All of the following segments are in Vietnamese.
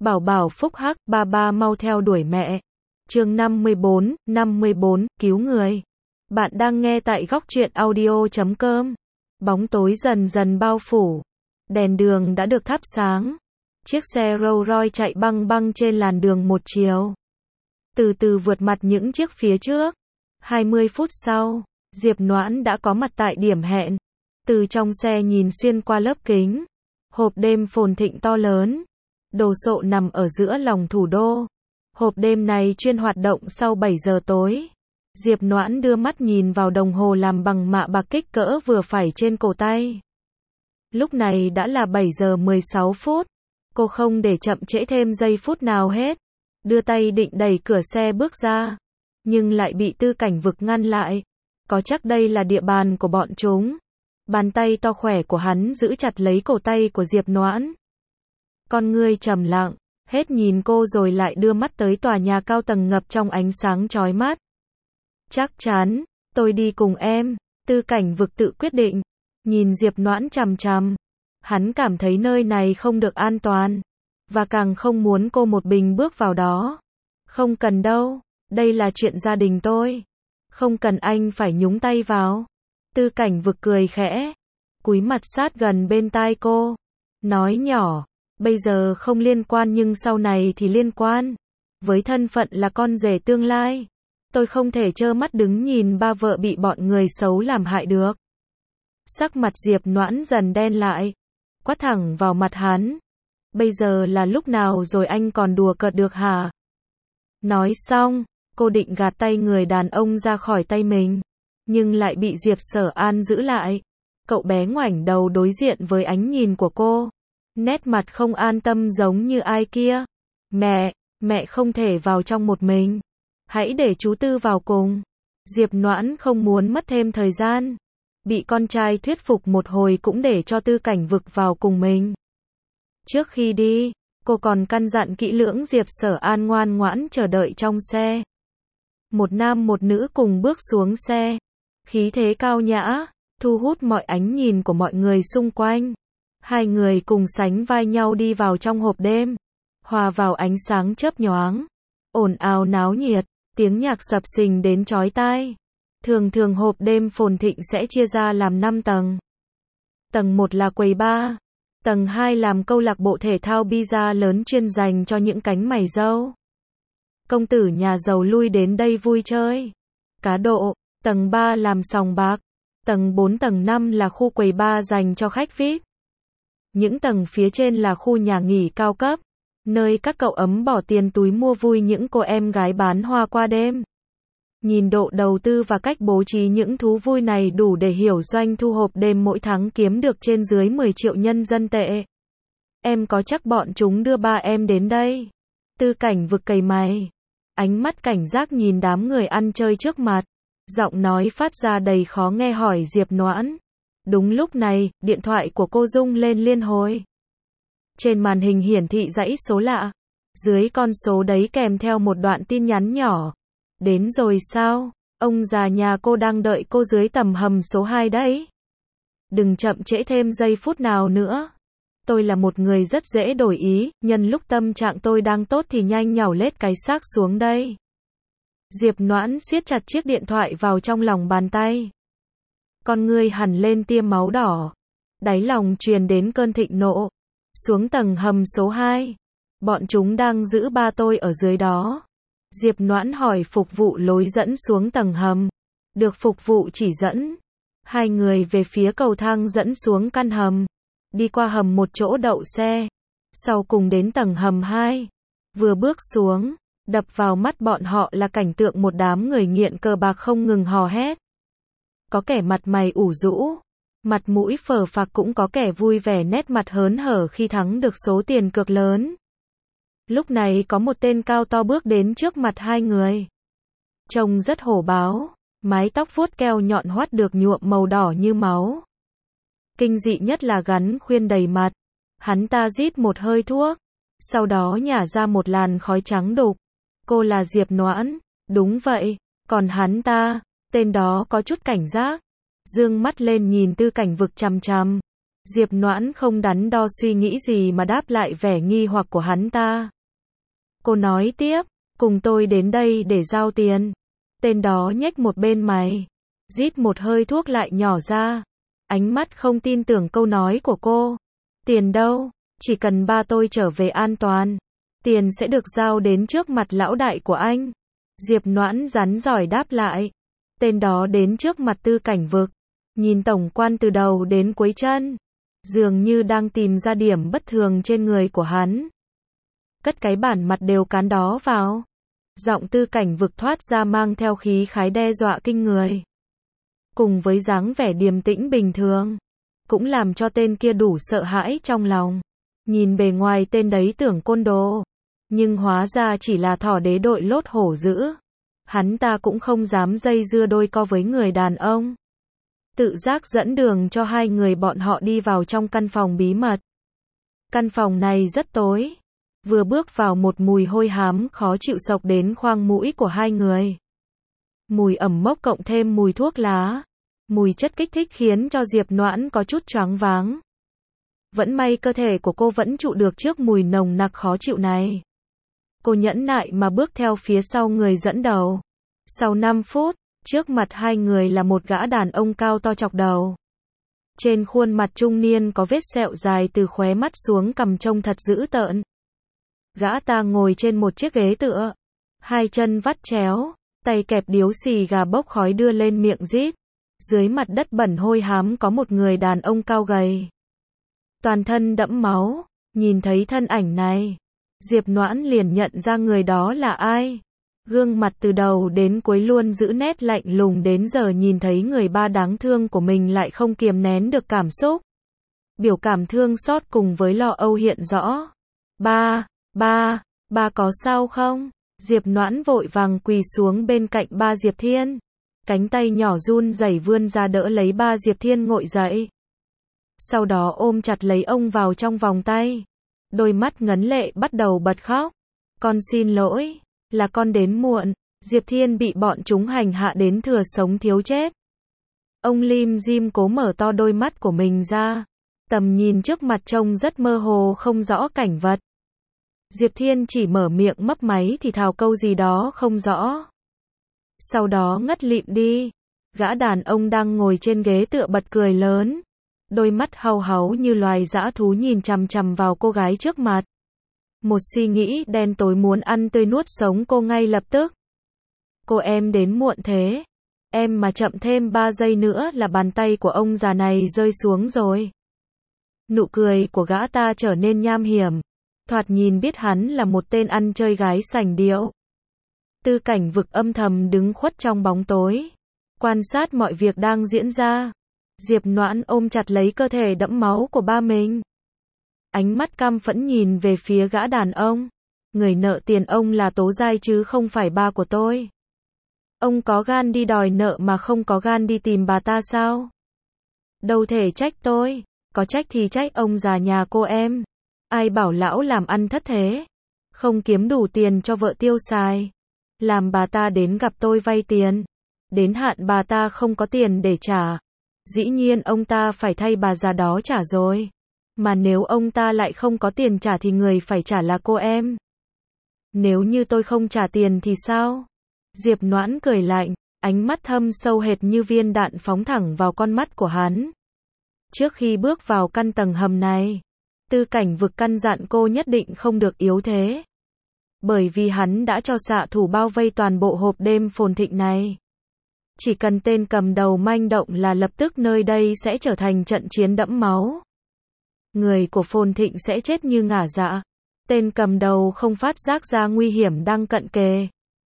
Bảo bảo phúc hắc, ba ba mau theo đuổi mẹ. Chương 54, cứu người. Bạn đang nghe tại góc truyện audio.com. Bóng tối dần dần bao phủ. Đèn đường đã được thắp sáng. Chiếc xe Rolls Royce chạy băng băng trên làn đường một chiều. Từ từ vượt mặt những chiếc phía trước. 20 phút sau, Diệp Noãn đã có mặt tại điểm hẹn. Từ trong xe nhìn xuyên qua lớp kính. Hộp đêm phồn thịnh to lớn. Đồ sộ nằm ở giữa lòng thủ đô. Hộp đêm này chuyên hoạt động sau 7 giờ tối. Diệp Noãn đưa mắt nhìn vào đồng hồ làm bằng mạ bạc kích cỡ vừa phải trên cổ tay. Lúc này đã là 7 giờ 16 phút. Cô không để chậm trễ thêm giây phút nào hết. Đưa tay định đẩy cửa xe bước ra. Nhưng lại bị Tư Cảnh Vực ngăn lại. Có chắc đây là địa bàn của bọn chúng. Bàn tay to khỏe của hắn giữ chặt lấy cổ tay của Diệp Noãn. Con ngươi trầm lặng, hết nhìn cô rồi lại đưa mắt tới tòa nhà cao tầng ngập trong ánh sáng chói mắt. Chắc chắn, tôi đi cùng em, Tư Cảnh Vực tự quyết định. Nhìn Diệp Noãn chằm chằm. Hắn cảm thấy nơi này không được an toàn. Và càng không muốn cô một mình bước vào đó. Không cần đâu, đây là chuyện gia đình tôi. Không cần anh phải nhúng tay vào. Tư Cảnh Vực cười khẽ. Cúi mặt sát gần bên tai cô. Nói nhỏ. Bây giờ không liên quan nhưng sau này thì liên quan. Với thân phận là con rể tương lai. Tôi không thể trơ mắt đứng nhìn ba vợ bị bọn người xấu làm hại được. Sắc mặt Diệp Noãn dần đen lại. Quát thẳng vào mặt hắn. Bây giờ là lúc nào rồi anh còn đùa cợt được hả? Nói xong, cô định gạt tay người đàn ông ra khỏi tay mình. Nhưng lại bị Diệp Sở An giữ lại. Cậu bé ngoảnh đầu đối diện với ánh nhìn của cô. Nét mặt không an tâm giống như ai kia. Mẹ không thể vào trong một mình. Hãy để chú Tư vào cùng. Diệp Noãn không muốn mất thêm thời gian. Bị con trai thuyết phục một hồi cũng để cho Tư Cảnh Vực vào cùng mình. Trước khi đi, cô còn căn dặn kỹ lưỡng Diệp Sở An ngoan ngoãn chờ đợi trong xe. Một nam một nữ cùng bước xuống xe. Khí thế cao nhã, thu hút mọi ánh nhìn của mọi người xung quanh. Hai người cùng sánh vai nhau đi vào trong hộp đêm. Hòa vào ánh sáng chớp nhoáng. Ồn ào náo nhiệt, tiếng nhạc sập sình đến chói tai. Thường hộp đêm phồn thịnh sẽ chia ra làm 5 tầng. Tầng 1 là quầy bar. Tầng 2 làm câu lạc bộ thể thao bida lớn chuyên dành cho những cánh mày râu. Công tử nhà giàu lui đến đây vui chơi. Cá độ. Tầng 3 làm sòng bạc. Tầng 4 tầng 5 là khu quầy bar dành cho khách VIP. Những tầng phía trên là khu nhà nghỉ cao cấp. Nơi các cậu ấm bỏ tiền túi mua vui những cô em gái bán hoa qua đêm. Nhìn độ đầu tư và cách bố trí những thú vui này đủ để hiểu doanh thu hộp đêm mỗi tháng kiếm được trên dưới 10 triệu nhân dân tệ. Em có chắc bọn chúng đưa ba em đến đây? Tư Cảnh Vực cày mày. Ánh mắt cảnh giác nhìn đám người ăn chơi trước mặt. Giọng nói phát ra đầy khó nghe hỏi Diệp Noãn. Đúng lúc này, điện thoại của cô rung lên liên hồi. Trên màn hình hiển thị dãy số lạ. Dưới con số đấy kèm theo một đoạn tin nhắn nhỏ. Đến rồi sao? Ông già nhà cô đang đợi cô dưới tầng hầm số 2 đấy. Đừng chậm trễ thêm giây phút nào nữa. Tôi là một người rất dễ đổi ý, nhân lúc tâm trạng tôi đang tốt thì nhanh nhảu lết cái xác xuống đây. Diệp Noãn siết chặt chiếc điện thoại vào trong lòng bàn tay. Con ngươi hằn lên tia máu đỏ. Đáy lòng truyền đến cơn thịnh nộ. Xuống tầng hầm số 2. Bọn chúng đang giữ ba tôi ở dưới đó. Diệp Noãn hỏi phục vụ lối dẫn xuống tầng hầm. Được phục vụ chỉ dẫn. Hai người về phía cầu thang dẫn xuống căn hầm. Đi qua hầm một chỗ đậu xe. Sau cùng đến tầng hầm 2. Vừa bước xuống, đập vào mắt bọn họ là cảnh tượng một đám người nghiện cờ bạc không ngừng hò hét. Có kẻ mặt mày ủ rũ. Mặt mũi phờ phạc cũng có kẻ vui vẻ nét mặt hớn hở khi thắng được số tiền cược lớn. Lúc này có một tên cao to bước đến trước mặt hai người. Trông rất hổ báo, mái tóc vuốt keo nhọn hoắt được nhuộm màu đỏ như máu. Kinh dị nhất là gắn khuyên đầy mặt. Hắn ta rít một hơi thuốc, sau đó nhả ra một làn khói trắng đục. Cô là Diệp Noãn, đúng vậy, còn hắn ta, tên đó có chút cảnh giác. Dương mắt lên nhìn Tư Cảnh Vực chằm chằm. Diệp Noãn không đắn đo suy nghĩ gì mà đáp lại vẻ nghi hoặc của hắn ta. Cô nói tiếp, cùng tôi đến đây để giao tiền. Tên đó nhếch một bên mày, rít một hơi thuốc lại nhỏ ra, ánh mắt không tin tưởng câu nói của cô. Tiền đâu? Chỉ cần ba tôi trở về an toàn, tiền sẽ được giao đến trước mặt lão đại của anh. Diệp Noãn rắn giỏi đáp lại. Tên đó đến trước mặt Tư Cảnh Vực, nhìn tổng quan từ đầu đến cuối chân, dường như đang tìm ra điểm bất thường trên người của hắn. Cất cái bản mặt đều cán đó vào. Giọng Tư Cảnh Vực thoát ra mang theo khí khái đe dọa kinh người, cùng với dáng vẻ điềm tĩnh bình thường, cũng làm cho tên kia đủ sợ hãi trong lòng. Nhìn bề ngoài tên đấy tưởng côn đồ, nhưng hóa ra chỉ là thỏ đế đội lốt hổ dữ. Hắn ta cũng không dám dây dưa đôi co với người đàn ông, tự giác dẫn đường cho hai người bọn họ đi vào trong căn phòng bí mật. Căn phòng này rất tối, vừa bước vào một mùi hôi hám khó chịu xộc đến khoang mũi của hai người. Mùi ẩm mốc cộng thêm mùi thuốc lá, mùi chất kích thích khiến cho Diệp Noãn có chút choáng váng. Vẫn may cơ thể của cô vẫn trụ được trước mùi nồng nặc khó chịu này. Cô nhẫn nại mà bước theo phía sau người dẫn đầu. Sau 5 phút, trước mặt hai người là một gã đàn ông cao to chọc đầu. Trên khuôn mặt trung niên có vết sẹo dài từ khóe mắt xuống cằm trông thật dữ tợn. Gã ta ngồi trên một chiếc ghế tựa, hai chân vắt chéo, tay kẹp điếu xì gà bốc khói đưa lên miệng rít. Dưới mặt đất bẩn hôi hám có một người đàn ông cao gầy, toàn thân đẫm máu. Nhìn thấy thân ảnh này, Diệp Noãn liền nhận ra người đó là ai. Gương mặt từ đầu đến cuối luôn giữ nét lạnh lùng, đến giờ nhìn thấy người ba đáng thương của mình lại không kiềm nén được cảm xúc. Biểu cảm thương xót cùng với lo âu hiện rõ. Ba có sao không? Diệp Noãn vội vàng quỳ xuống bên cạnh ba Diệp Thiên. Cánh tay nhỏ run rẩy vươn ra đỡ lấy ba Diệp Thiên ngồi dậy. Sau đó ôm chặt lấy ông vào trong vòng tay. Đôi mắt ngấn lệ bắt đầu bật khóc. Con xin lỗi, là con đến muộn. Diệp Thiên bị bọn chúng hành hạ đến thừa sống thiếu chết. Ông lim dim cố mở to đôi mắt của mình ra. Tầm nhìn trước mặt trông rất mơ hồ không rõ cảnh vật. Diệp Thiên chỉ mở miệng mấp máy thì thào câu gì đó không rõ. Sau đó ngất lịm đi. Gã đàn ông đang ngồi trên ghế tựa bật cười lớn. Đôi mắt hau háu như loài dã thú nhìn chằm chằm vào cô gái trước mặt. Một suy nghĩ đen tối muốn ăn tươi nuốt sống cô ngay lập tức. Cô em đến muộn thế. Em mà chậm thêm 3 giây nữa là bàn tay của ông già này rơi xuống rồi. Nụ cười của gã ta trở nên nham hiểm. Thoạt nhìn biết hắn là một tên ăn chơi gái sành điệu. Tư Cảnh Vực âm thầm đứng khuất trong bóng tối, quan sát mọi việc đang diễn ra. Diệp Noãn ôm chặt lấy cơ thể đẫm máu của ba mình. Ánh mắt căm phẫn nhìn về phía gã đàn ông. Người nợ tiền ông là Tố Giai chứ không phải ba của tôi. Ông có gan đi đòi nợ mà không có gan đi tìm bà ta sao? Đâu thể trách tôi, có trách thì trách ông già nhà cô em. Ai bảo lão làm ăn thất thế, không kiếm đủ tiền cho vợ tiêu xài. Làm bà ta đến gặp tôi vay tiền. Đến hạn bà ta không có tiền để trả. Dĩ nhiên ông ta phải thay bà già đó trả rồi. Mà nếu ông ta lại không có tiền trả thì người phải trả là cô em. Nếu như tôi không trả tiền thì sao? Diệp Noãn cười lạnh, ánh mắt thâm sâu hệt như viên đạn phóng thẳng vào con mắt của hắn. Trước khi bước vào căn tầng hầm này, Tư Cảnh Vực căn dặn cô nhất định không được yếu thế. Bởi vì hắn đã cho xạ thủ bao vây toàn bộ hộp đêm phồn thịnh này. Chỉ cần tên cầm đầu manh động là lập tức nơi đây sẽ trở thành trận chiến đẫm máu. Người của phồn thịnh sẽ chết như ngả dạ. Tên cầm đầu không phát giác ra nguy hiểm đang cận kề.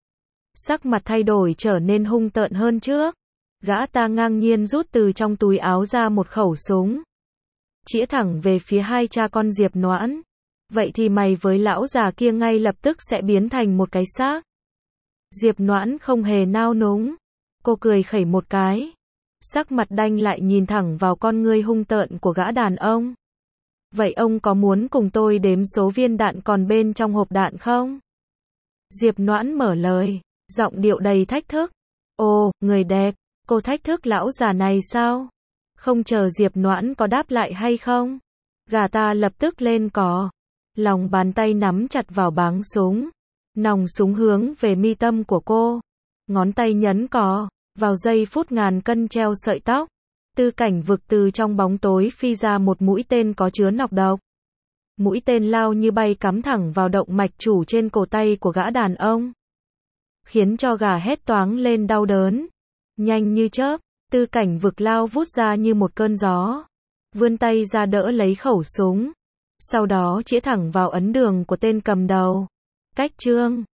Sắc mặt thay đổi trở nên hung tợn hơn trước. Gã ta ngang nhiên rút từ trong túi áo ra một khẩu súng. Chĩa thẳng về phía hai cha con Diệp Noãn. Vậy thì mày với lão già kia ngay lập tức sẽ biến thành một cái xác. Diệp Noãn không hề nao núng. Cô cười khẩy một cái. Sắc mặt đanh lại nhìn thẳng vào con ngươi hung tợn của gã đàn ông. Vậy ông có muốn cùng tôi đếm số viên đạn còn bên trong hộp đạn không? Diệp Noãn mở lời, giọng điệu đầy thách thức. Ồ, người đẹp, cô thách thức lão già này sao? Không chờ Diệp Noãn có đáp lại hay không, gà ta lập tức lên cò. Lòng bàn tay nắm chặt vào báng súng. Nòng súng hướng về mi tâm của cô. Ngón tay nhấn cò. Vào giây phút ngàn cân treo sợi tóc. Tư Cảnh Vực từ trong bóng tối phi ra một mũi tên có chứa nọc độc. Mũi tên lao như bay cắm thẳng vào động mạch chủ trên cổ tay của gã đàn ông, khiến cho gà hét toáng lên đau đớn. Nhanh như chớp, Tư Cảnh Vực lao vút ra như một cơn gió, vươn tay ra đỡ lấy khẩu súng, sau đó chĩa thẳng vào ấn đường của tên cầm đầu. Cách chương